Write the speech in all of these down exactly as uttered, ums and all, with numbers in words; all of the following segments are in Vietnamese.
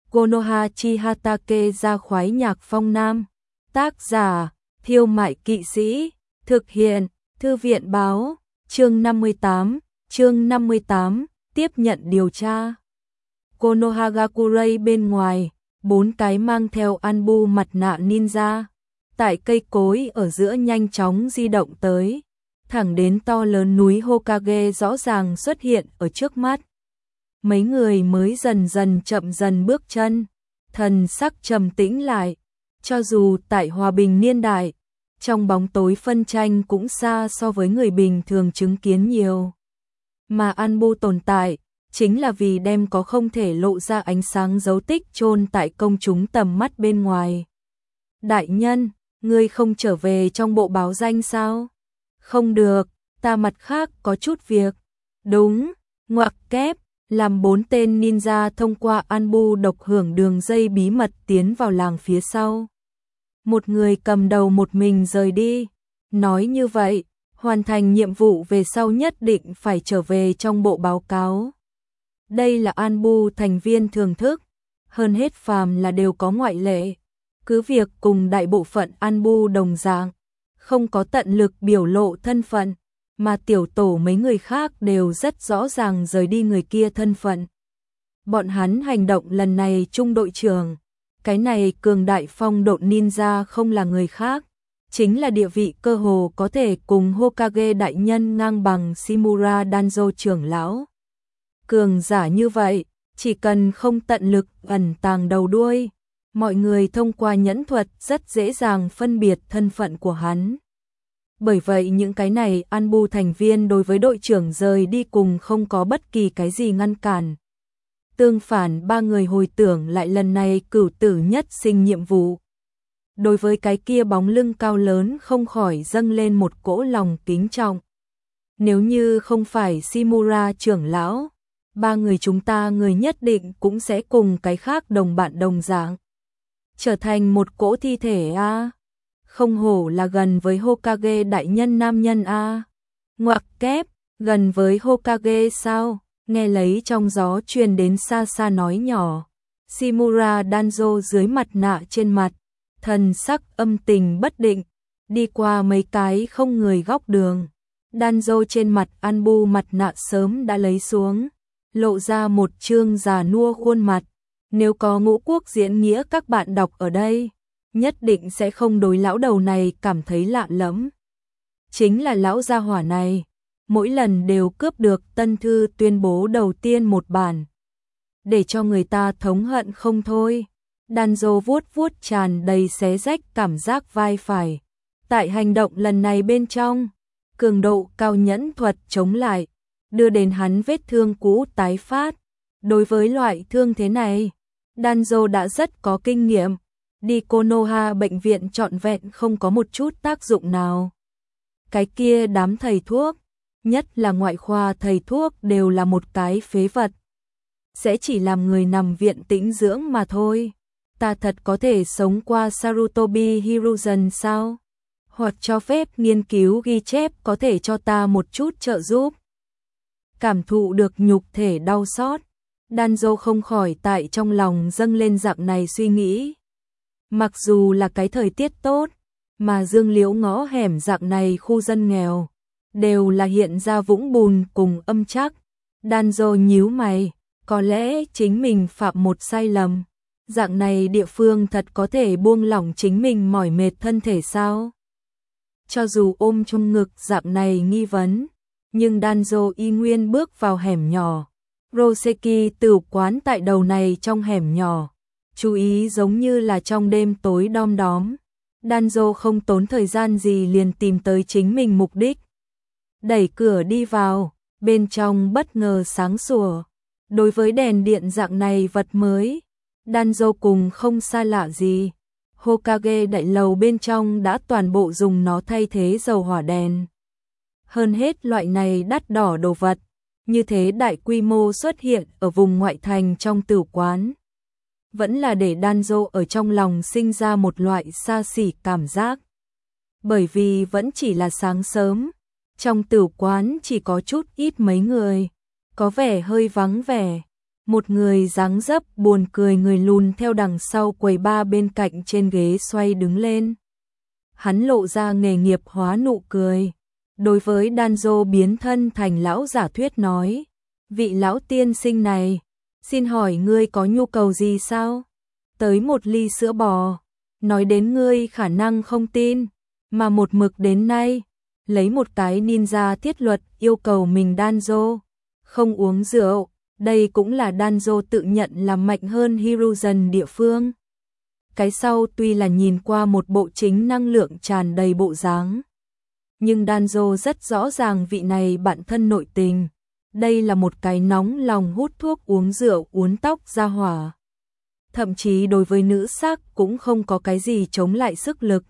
Konoha Chihatake ra khoái nhạc phong nam. Tác giả, Thiêu Mại Kỵ Sĩ. Thực hiện, Thư viện báo. Chương năm mươi tám, chương năm mươi tám, tiếp nhận điều tra. Konoha Gakurai bên ngoài, bốn cái mang theo Anbu mặt nạ ninja. Tại cây cối ở giữa nhanh chóng di động tới, thẳng đến to lớn núi Hokage rõ ràng xuất hiện ở trước mắt. Mấy người mới dần dần chậm dần bước chân, thần sắc trầm tĩnh lại. Cho dù tại hòa bình niên đại, trong bóng tối phân tranh cũng xa so với người bình thường chứng kiến nhiều. Mà Anbu tồn tại, chính là vì đem có không thể lộ ra ánh sáng dấu tích chôn tại công chúng tầm mắt bên ngoài. Đại nhân, ngươi không trở về trong bộ báo danh sao? Không được, ta mặt khác có chút việc. Đúng, ngoặc kép, làm bốn tên ninja thông qua Anbu độc hưởng đường dây bí mật tiến vào làng phía sau. Một người cầm đầu một mình rời đi. Nói như vậy, hoàn thành nhiệm vụ về sau nhất định phải trở về trong bộ báo cáo. Đây là Anbu thành viên thường thức, hơn hết phàm là đều có ngoại lệ. Cứ việc cùng đại bộ phận Anbu đồng dạng, không có tận lực biểu lộ thân phận, mà tiểu tổ mấy người khác đều rất rõ ràng rời đi người kia thân phận. Bọn hắn hành động lần này trung đội trưởng, cái này cường đại phong độ ninja không là người khác, chính là địa vị cơ hồ có thể cùng Hokage đại nhân ngang bằng Shimura Danzo trưởng lão. Cường giả như vậy, chỉ cần không tận lực ẩn tàng đầu đuôi, mọi người thông qua nhẫn thuật rất dễ dàng phân biệt thân phận của hắn. Bởi vậy những cái này Anbu thành viên đối với đội trưởng rời đi cùng không có bất kỳ cái gì ngăn cản. Tương phản ba người hồi tưởng lại lần này cửu tử nhất sinh nhiệm vụ. Đối với cái kia bóng lưng cao lớn không khỏi dâng lên một cỗ lòng kính trọng. Nếu như không phải Shimura trưởng lão, ba người chúng ta người nhất định cũng sẽ cùng cái khác đồng bạn đồng dạng trở thành một cỗ thi thể a. À. Không hổ là gần với Hokage đại nhân nam nhân a. À. Ngoặc kép, gần với Hokage sao? Nghe lấy trong gió truyền đến xa xa nói nhỏ. Shimura Danzo dưới mặt nạ trên mặt, thần sắc âm tình bất định, đi qua mấy cái không người góc đường. Danzo trên mặt Anbu mặt nạ sớm đã lấy xuống, lộ ra một trương già nua khuôn mặt. Nếu có ngũ quốc diễn nghĩa các bạn đọc ở đây, nhất định sẽ không đối lão đầu này cảm thấy lạ lẫm. Chính là lão gia hỏa này, mỗi lần đều cướp được tân thư tuyên bố đầu tiên một bản, để cho người ta thống hận không thôi. Danzo vuốt vuốt tràn đầy xé rách cảm giác vai phải. Tại hành động lần này bên trong, cường độ cao nhẫn thuật chống lại, đưa đến hắn vết thương cũ tái phát. Đối với loại thương thế này, Danzo đã rất có kinh nghiệm. Đi Konoha bệnh viện trọn vẹn không có một chút tác dụng nào. Cái kia đám thầy thuốc, nhất là ngoại khoa thầy thuốc đều là một cái phế vật. Sẽ chỉ làm người nằm viện tĩnh dưỡng mà thôi. Ta thật có thể sống qua Sarutobi Hiruzen sao? Hoặc cho phép nghiên cứu ghi chép có thể cho ta một chút trợ giúp. Cảm thụ được nhục thể đau xót, Danzo không khỏi tại trong lòng dâng lên dạng này suy nghĩ. Mặc dù là cái thời tiết tốt, mà dương liễu ngõ hẻm dạng này khu dân nghèo, đều là hiện ra vũng bùn cùng âm trắc. Danzo nhíu mày, có lẽ chính mình phạm một sai lầm. Dạng này địa phương thật có thể buông lỏng chính mình mỏi mệt thân thể sao? Cho dù ôm trong ngực dạng này nghi vấn, nhưng Danzo y nguyên bước vào hẻm nhỏ. Roseki tử quán tại đầu này trong hẻm nhỏ, chú ý giống như là trong đêm tối đom đóm. Danzo không tốn thời gian gì liền tìm tới chính mình mục đích. Đẩy cửa đi vào, bên trong bất ngờ sáng sủa. Đối với đèn điện dạng này vật mới, Danzo cùng không xa lạ gì. Hokage đại lầu bên trong đã toàn bộ dùng nó thay thế dầu hỏa đèn. Hơn hết loại này đắt đỏ đồ vật, như thế đại quy mô xuất hiện ở vùng ngoại thành trong tử quán. Vẫn là để Danzo ở trong lòng sinh ra một loại xa xỉ cảm giác. Bởi vì vẫn chỉ là sáng sớm, trong tử quán chỉ có chút ít mấy người, có vẻ hơi vắng vẻ. Một người dáng dấp buồn cười người lùn theo đằng sau quầy ba bên cạnh trên ghế xoay đứng lên. Hắn lộ ra nghề nghiệp hóa nụ cười. Đối với Danzo biến thân thành lão giả thuyết nói, vị lão tiên sinh này, xin hỏi ngươi có nhu cầu gì sao? Tới một ly sữa bò, nói đến ngươi khả năng không tin, mà một mực đến nay, lấy một cái ninja thiết luật yêu cầu mình Danzo, không uống rượu, đây cũng là Danzo tự nhận là mạnh hơn Hiruzen địa phương. Cái sau tuy là nhìn qua một bộ chính năng lượng tràn đầy bộ dáng, nhưng Danzo rất rõ ràng vị này bạn thân nội tình. Đây là một cái nóng lòng hút thuốc uống rượu uốn tóc ra hỏa. Thậm chí đối với nữ sắc cũng không có cái gì chống lại sức lực.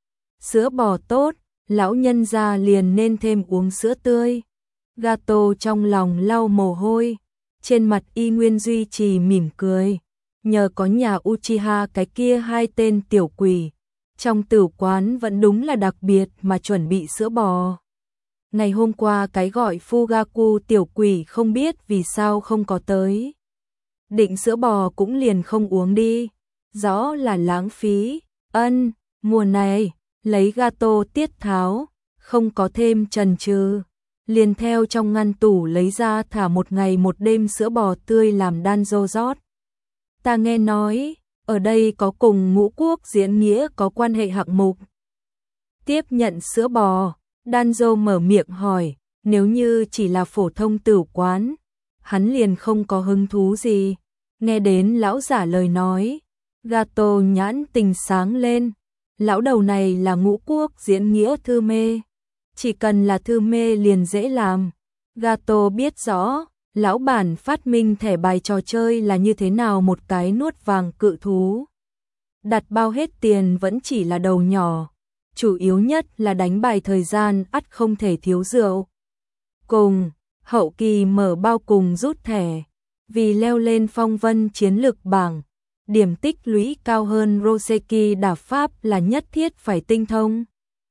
Sữa bò tốt, lão nhân gia liền nên thêm uống sữa tươi. Gato trong lòng lau mồ hôi, trên mặt y nguyên duy trì mỉm cười. Nhờ có nhà Uchiha cái kia hai tên tiểu quỷ, trong tử quán vẫn đúng là đặc biệt mà chuẩn bị sữa bò. Ngày hôm qua cái gọi Fugaku tiểu quỷ không biết vì sao không có tới. Định sữa bò cũng liền không uống đi, rõ là lãng phí. Ân, mùa này, lấy gato tiết tháo, không có thêm chần chừ, liền theo trong ngăn tủ lấy ra thả một ngày một đêm sữa bò tươi làm Danzo rót. Ta nghe nói, ở đây có cùng ngũ quốc diễn nghĩa có quan hệ hạng mục. Tiếp nhận sữa bò, Danzo mở miệng hỏi, nếu như chỉ là phổ thông tử quán, hắn liền không có hứng thú gì. Nghe đến lão giả lời nói, Gato nhãn tình sáng lên, lão đầu này là ngũ quốc diễn nghĩa thư mê, chỉ cần là thư mê liền dễ làm. Gato biết rõ, lão bản phát minh thẻ bài trò chơi là như thế nào một cái nuốt vàng cự thú. Đặt bao hết tiền vẫn chỉ là đầu nhỏ, chủ yếu nhất là đánh bài thời gian ắt không thể thiếu rượu. Cùng, hậu kỳ mở bao cùng rút thẻ, vì leo lên phong vân chiến lược bảng, điểm tích lũy cao hơn Roseki đả pháp là nhất thiết phải tinh thông.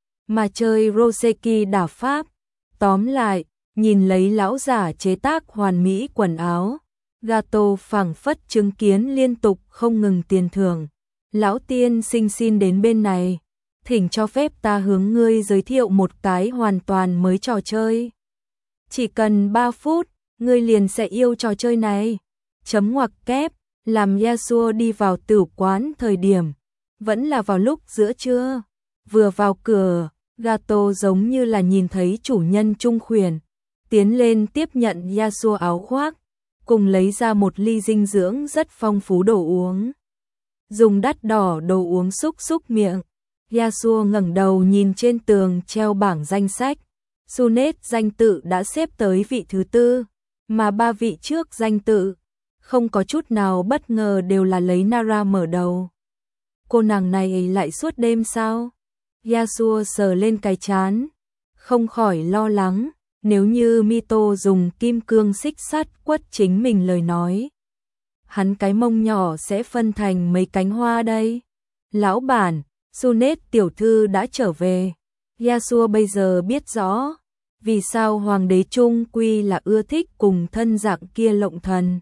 Mà chơi Roseki đả pháp, tóm lại, nhìn lấy lão giả chế tác hoàn mỹ quần áo, Gato phảng phất chứng kiến liên tục không ngừng tiền thưởng. Lão tiên sinh xin đến bên này, thỉnh cho phép ta hướng ngươi giới thiệu một cái hoàn toàn mới trò chơi. Chỉ cần ba phút, ngươi liền sẽ yêu trò chơi này. Chấm ngoặc kép, làm Yasuo đi vào tử quán thời điểm, vẫn là vào lúc giữa trưa. Vừa vào cửa, Gato giống như là nhìn thấy chủ nhân trung khuyển, tiến lên tiếp nhận Yasuo áo khoác, cùng lấy ra một ly dinh dưỡng rất phong phú đồ uống. Dùng đắt đỏ đồ uống xúc xúc miệng, Yasuo ngẩng đầu nhìn trên tường treo bảng danh sách. Sunet danh tự đã xếp tới vị thứ tư, mà ba vị trước danh tự, không có chút nào bất ngờ đều là lấy Nara mở đầu. Cô nàng này lại suốt đêm sao? Yasuo sờ lên cái trán, không khỏi lo lắng, nếu như Mito dùng kim cương xích sắt quất chính mình lời nói. Hắn cái mông nhỏ sẽ phân thành mấy cánh hoa đây. Lão bản, Sunet tiểu thư đã trở về. Yasuo bây giờ biết rõ, vì sao hoàng đế trung quy là ưa thích cùng thân dạng kia lộng thần.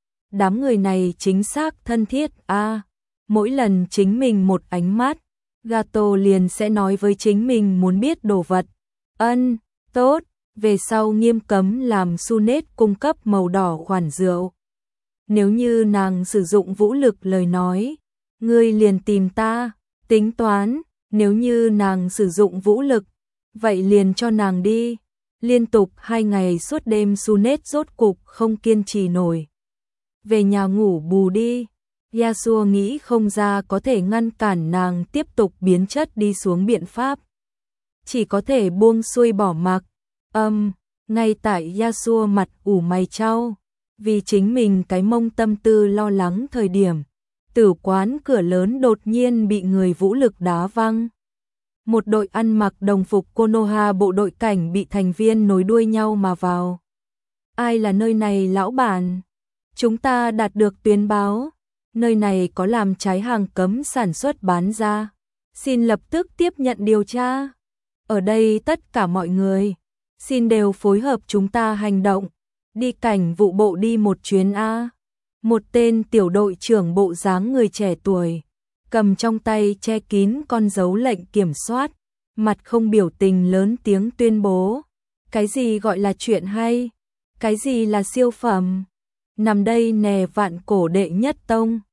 Đám người này chính xác thân thiết a, à, mỗi lần chính mình một ánh mắt, Gato liền sẽ nói với chính mình muốn biết đồ vật. Ân, tốt, về sau nghiêm cấm làm Sunet cung cấp màu đỏ khoản rượu. Nếu như nàng sử dụng vũ lực lời nói, ngươi liền tìm ta, tính toán, nếu như nàng sử dụng vũ lực, vậy liền cho nàng đi. Liên tục hai ngày suốt đêm Sunet rốt cục không kiên trì nổi. Về nhà ngủ bù đi. Yasuo nghĩ không ra có thể ngăn cản nàng tiếp tục biến chất đi xuống biện pháp. Chỉ có thể buông xuôi bỏ mặc. Âm, um, ngay tại Yasuo mặt ủ mày chau, vì chính mình cái mông tâm tư lo lắng thời điểm, tử quán cửa lớn đột nhiên bị người vũ lực đá văng. Một đội ăn mặc đồng phục Konoha bộ đội cảnh bị thành viên nối đuôi nhau mà vào. Ai là nơi này lão bản? Chúng ta đạt được tuyên báo, nơi này có làm trái hàng cấm sản xuất bán ra. Xin lập tức tiếp nhận điều tra. Ở đây tất cả mọi người, xin đều phối hợp chúng ta hành động. Đi cảnh vụ bộ đi một chuyến A. Một tên tiểu đội trưởng bộ dáng người trẻ tuổi, cầm trong tay che kín con dấu lệnh kiểm soát, mặt không biểu tình lớn tiếng tuyên bố. Cái gì gọi là chuyện hay? Cái gì là siêu phẩm? Nằm đây nè vạn cổ đệ nhất tông.